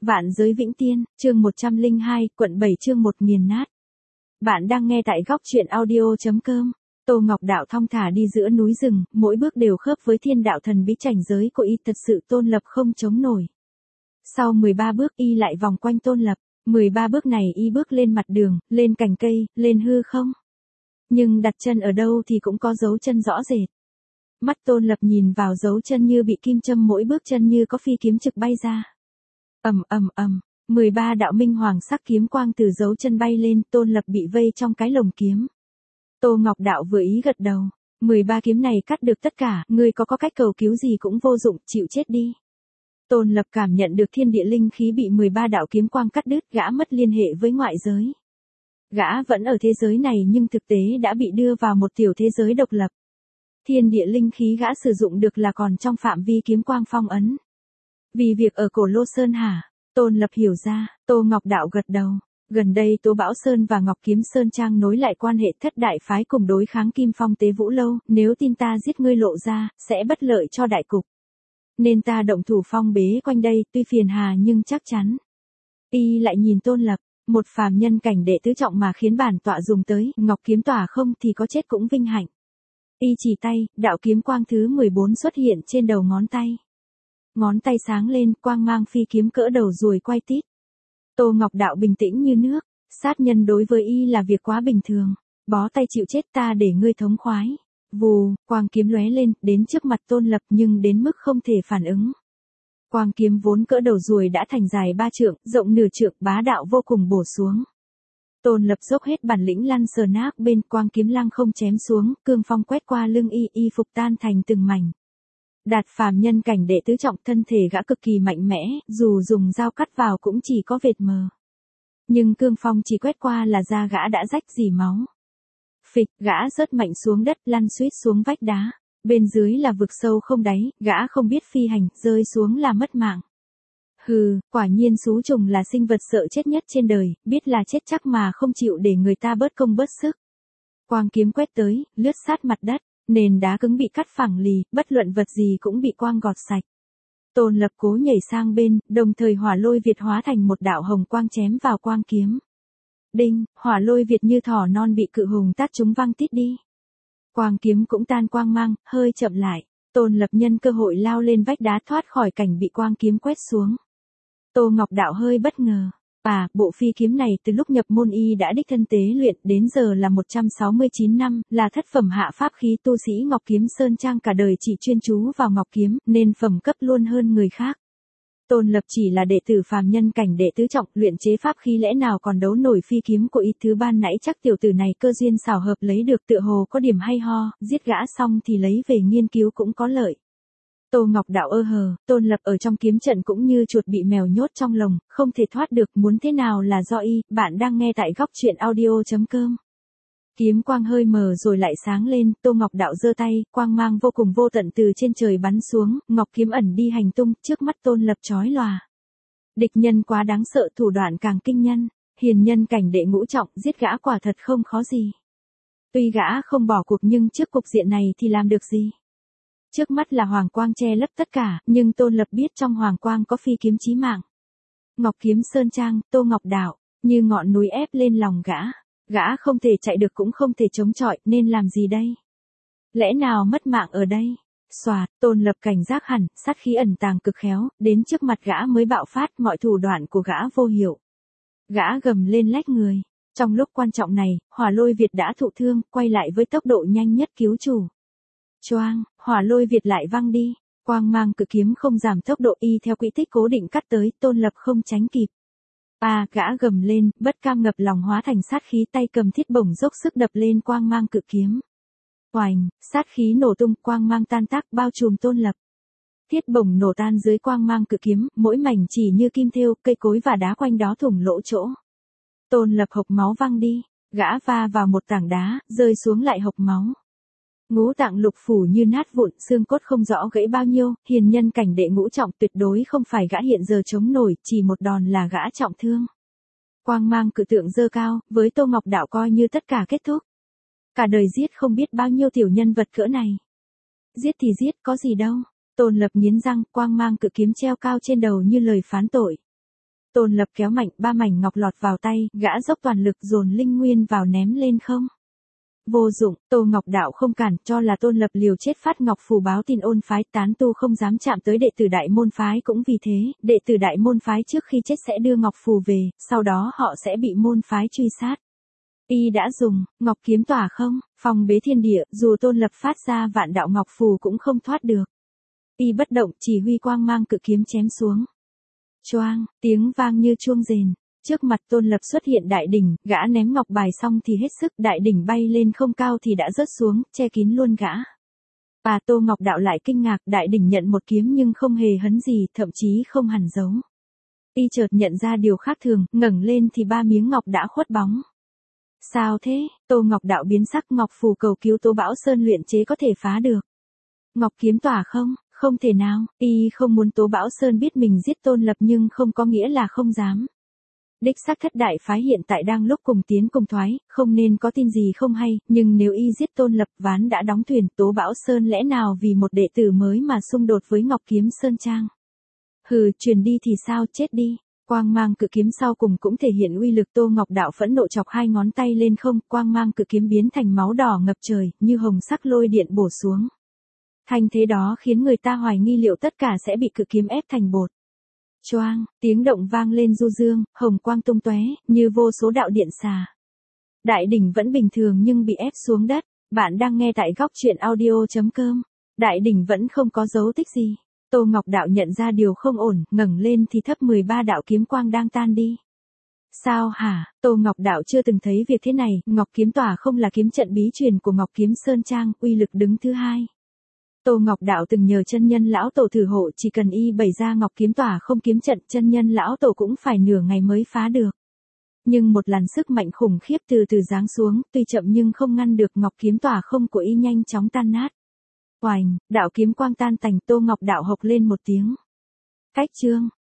Vạn giới vĩnh tiên, chương 102, quận 7 chương 1 nghiền nát. Bạn đang nghe tại góc truyện audio.com. Tô Ngọc Đạo thong thả đi giữa núi rừng, mỗi bước đều khớp với thiên đạo thần bí chảnh giới của y, thật sự Tôn Lập không chống nổi. Sau 13 bước y lại vòng quanh Tôn Lập, 13 bước này y bước lên mặt đường, lên cành cây, lên hư không. Nhưng đặt chân ở đâu thì cũng có dấu chân rõ rệt. Mắt Tôn Lập nhìn vào dấu chân như bị kim châm, mỗi bước chân như có phi kiếm trực bay ra. Ầm, 13 đạo minh hoàng sắc kiếm quang từ dấu chân bay lên, Tôn Lập bị vây trong cái lồng kiếm. Tô Ngọc Đạo vừa ý gật đầu, 13 kiếm này cắt được tất cả, ngươi có cách cầu cứu gì cũng vô dụng, chịu chết đi. Tôn Lập cảm nhận được thiên địa linh khí bị 13 đạo kiếm quang cắt đứt, gã mất liên hệ với ngoại giới. Gã vẫn ở thế giới này nhưng thực tế đã bị đưa vào một tiểu thế giới độc lập. Thiên địa linh khí gã sử dụng được là còn trong phạm vi kiếm quang phong ấn. Vì việc ở Cổ Lô Sơn hả? Tôn Lập hiểu ra, Tô Ngọc Đạo gật đầu. Gần đây Tố Bảo Sơn và Ngọc Kiếm Sơn Trang nối lại quan hệ, thất đại phái cùng đối kháng Kim Phong Tế Vũ Lâu, nếu tin ta giết ngươi lộ ra, sẽ bất lợi cho đại cục. Nên ta động thủ phong bế quanh đây, tuy phiền hà nhưng chắc chắn. Y lại nhìn Tôn Lập, một phàm nhân cảnh đệ tứ trọng mà khiến bản tọa dùng tới, Ngọc Kiếm tỏa không thì có chết cũng vinh hạnh. Y chỉ tay, đạo kiếm quang thứ 14 xuất hiện trên đầu ngón tay. Ngón tay sáng lên, quang mang phi kiếm cỡ đầu ruồi quay tít. Tô Ngọc Đạo bình tĩnh như nước, sát nhân đối với y là việc quá bình thường. Bó tay chịu chết, ta để ngươi thống khoái. Vù, quang kiếm lóe lên, đến trước mặt Tôn Lập nhưng đến mức không thể phản ứng. Quang kiếm vốn cỡ đầu ruồi đã thành dài 3 trượng, rộng nửa trượng, bá đạo vô cùng bổ xuống. Tôn Lập dốc hết bản lĩnh lăn sờ nát bên, quang kiếm lăng không chém xuống, cương phong quét qua lưng y phục tan thành từng mảnh. Đạt phàm nhân cảnh đệ tứ trọng, thân thể gã cực kỳ mạnh mẽ, dù dùng dao cắt vào cũng chỉ có vệt mờ. Nhưng cương phong chỉ quét qua là da gã đã rách rỉ máu. Phịch, gã rớt mạnh xuống đất, lăn suýt xuống vách đá. Bên dưới là vực sâu không đáy, gã không biết phi hành, rơi xuống là mất mạng. Hừ, quả nhiên xú trùng là sinh vật sợ chết nhất trên đời, biết là chết chắc mà không chịu để người ta bớt công bớt sức. Quang kiếm quét tới, lướt sát mặt đất, nền đá cứng bị cắt phẳng lì, bất luận vật gì cũng bị quang gọt sạch. Tôn Lập cố nhảy sang bên, đồng thời hỏa lôi Việt hóa thành một đạo hồng quang chém vào quang kiếm. Đinh, hỏa lôi Việt như thỏ non bị cự hùng tát trúng văng tít đi. Quang kiếm cũng tan quang mang, hơi chậm lại. Tôn Lập nhân cơ hội lao lên vách đá thoát khỏi cảnh bị quang kiếm quét xuống. Tô Ngọc Đạo hơi bất ngờ. Bộ phi kiếm này từ lúc nhập môn y đã đích thân tế luyện, đến giờ là 169 năm, là thất phẩm hạ pháp khí, tu sĩ Ngọc Kiếm Sơn Trang cả đời chỉ chuyên chú vào Ngọc Kiếm, nên phẩm cấp luôn hơn người khác. Tôn Lập chỉ là đệ tử phàm nhân cảnh đệ tứ trọng, luyện chế pháp khí lẽ nào còn đấu nổi phi kiếm của y. Thứ ban nãy chắc tiểu tử này cơ duyên xảo hợp lấy được, tựa hồ có điểm hay ho, giết gã xong thì lấy về nghiên cứu cũng có lợi. Tô Ngọc Đạo Tôn Lập ở trong kiếm trận cũng như chuột bị mèo nhốt trong lồng, không thể thoát được, muốn thế nào là do y. Bạn đang nghe tại góc truyện audio.com. Kiếm quang hơi mờ rồi lại sáng lên, Tô Ngọc Đạo giơ tay, quang mang vô cùng vô tận từ trên trời bắn xuống, ngọc kiếm ẩn đi hành tung, trước mắt Tôn Lập chói lòa. Địch nhân quá đáng sợ, thủ đoạn càng kinh nhân, hiền nhân cảnh đệ ngũ trọng, giết gã quả thật không khó gì. Tuy gã không bỏ cuộc nhưng trước cục diện này thì làm được gì? Trước mắt là hoàng quang che lấp tất cả, nhưng Tôn Lập biết trong hoàng quang có phi kiếm chí mạng. Ngọc Kiếm Sơn Trang, Tô Ngọc Đạo, như ngọn núi ép lên lòng gã. Gã không thể chạy được cũng không thể chống chọi, nên làm gì đây? Lẽ nào mất mạng ở đây? Xoạt, Tôn Lập cảnh giác hẳn, sát khí ẩn tàng cực khéo, đến trước mặt gã mới bạo phát, mọi thủ đoạn của gã vô hiệu. Gã gầm lên lách người. Trong lúc quan trọng này, hỏa lôi Việt đã thụ thương, quay lại với tốc độ nhanh nhất cứu chủ. Choang, hỏa lôi Việt lại văng đi, quang mang cự kiếm không giảm tốc độ y theo quỹ tích cố định cắt tới, Tôn Lập không tránh kịp. Gã gầm lên, bất cam ngập lòng hóa thành sát khí, tay cầm thiết bổng dốc sức đập lên quang mang cự kiếm. Oành, sát khí nổ tung, quang mang tan tác bao trùm Tôn Lập. Thiết bổng nổ tan dưới quang mang cự kiếm, mỗi mảnh chỉ như kim thêu, cây cối và đá quanh đó thủng lỗ chỗ. Tôn Lập hộc máu văng đi, gã va vào một tảng đá, rơi xuống lại hộc máu. Ngũ tạng lục phủ như nát vụn, xương cốt không rõ gãy bao nhiêu, hiền nhân cảnh đệ ngũ trọng tuyệt đối không phải gã hiện giờ chống nổi, chỉ một đòn là gã trọng thương. Quang mang cự tượng dơ cao, với Tô Ngọc Đạo coi như tất cả kết thúc. Cả đời giết không biết bao nhiêu tiểu nhân vật cỡ này. Giết thì giết, có gì đâu. Tôn Lập nghiến răng, quang mang cự kiếm treo cao trên đầu như lời phán tội. Tôn Lập kéo mạnh 3 mảnh ngọc lọt vào tay, gã dốc toàn lực dồn linh nguyên vào ném lên không. Vô dụng, Tô Ngọc Đạo không cản, cho là Tôn Lập liều chết phát ngọc phù báo tin ôn phái, tán tu không dám chạm tới đệ tử đại môn phái, cũng vì thế, đệ tử đại môn phái trước khi chết sẽ đưa ngọc phù về, sau đó họ sẽ bị môn phái truy sát. Y đã dùng ngọc kiếm tỏa không, phong bế thiên địa, dù Tôn Lập phát ra vạn đạo ngọc phù cũng không thoát được. Y bất động, chỉ huy quang mang cự kiếm chém xuống. Choang, tiếng vang như chuông rền. Trước mặt Tôn Lập xuất hiện đại đỉnh, gã ném ngọc bài xong thì hết sức, đại đỉnh bay lên không cao thì đã rớt xuống, che kín luôn gã. Và Tô Ngọc Đạo lại kinh ngạc, đại đỉnh nhận một kiếm nhưng không hề hấn gì, thậm chí không hẳn giấu. Y chợt nhận ra điều khác thường, ngẩng lên thì 3 miếng ngọc đã khuất bóng. Sao thế? Tô Ngọc Đạo biến sắc, ngọc phù cầu cứu Tố Bão Sơn luyện chế có thể phá được. Ngọc kiếm tỏa không? Không thể nào, y không muốn Tố Bão Sơn biết mình giết Tôn Lập nhưng không có nghĩa là không dám. Đích xác Thất đại phái hiện tại đang lúc cùng tiến cùng thoái, không nên có tin gì không hay, nhưng nếu y giết Tôn Lập, ván đã đóng thuyền, Tố Bão Sơn lẽ nào vì một đệ tử mới mà xung đột với Ngọc Kiếm Sơn Trang. Hừ, truyền đi thì sao, chết đi. Quang mang cự kiếm sau cùng cũng thể hiện uy lực. Tô Ngọc Đạo phẫn nộ chọc 2 ngón tay lên không, quang mang cự kiếm biến thành máu đỏ ngập trời, như hồng sắc lôi điện bổ xuống. Thành thế đó khiến người ta hoài nghi liệu tất cả sẽ bị cự kiếm ép thành bột. Choang, tiếng động vang lên du dương, hồng quang tung tóe, như vô số đạo điện xà. Đại đỉnh vẫn bình thường nhưng bị ép xuống đất. Bạn đang nghe tại góc truyện audio.com. Đại đỉnh vẫn không có dấu tích gì. Tô Ngọc Đạo nhận ra điều không ổn, ngẩng lên thì thấp 13 đạo kiếm quang đang tan đi. Sao hả? Tô Ngọc Đạo chưa từng thấy việc thế này, Ngọc kiếm tỏa không là kiếm trận bí truyền của Ngọc Kiếm Sơn Trang, uy lực đứng thứ 2. Tô Ngọc Đạo từng nhờ chân nhân lão tổ thử hộ, chỉ cần y bày ra ngọc kiếm tỏa không kiếm trận, chân nhân lão tổ cũng phải nửa ngày mới phá được. Nhưng một làn sức mạnh khủng khiếp từ từ giáng xuống, tuy chậm nhưng không ngăn được ngọc kiếm tỏa không của y nhanh chóng tan nát. Oành, đạo kiếm quang tan tành, Tô Ngọc Đạo hộc lên một tiếng. Cách chương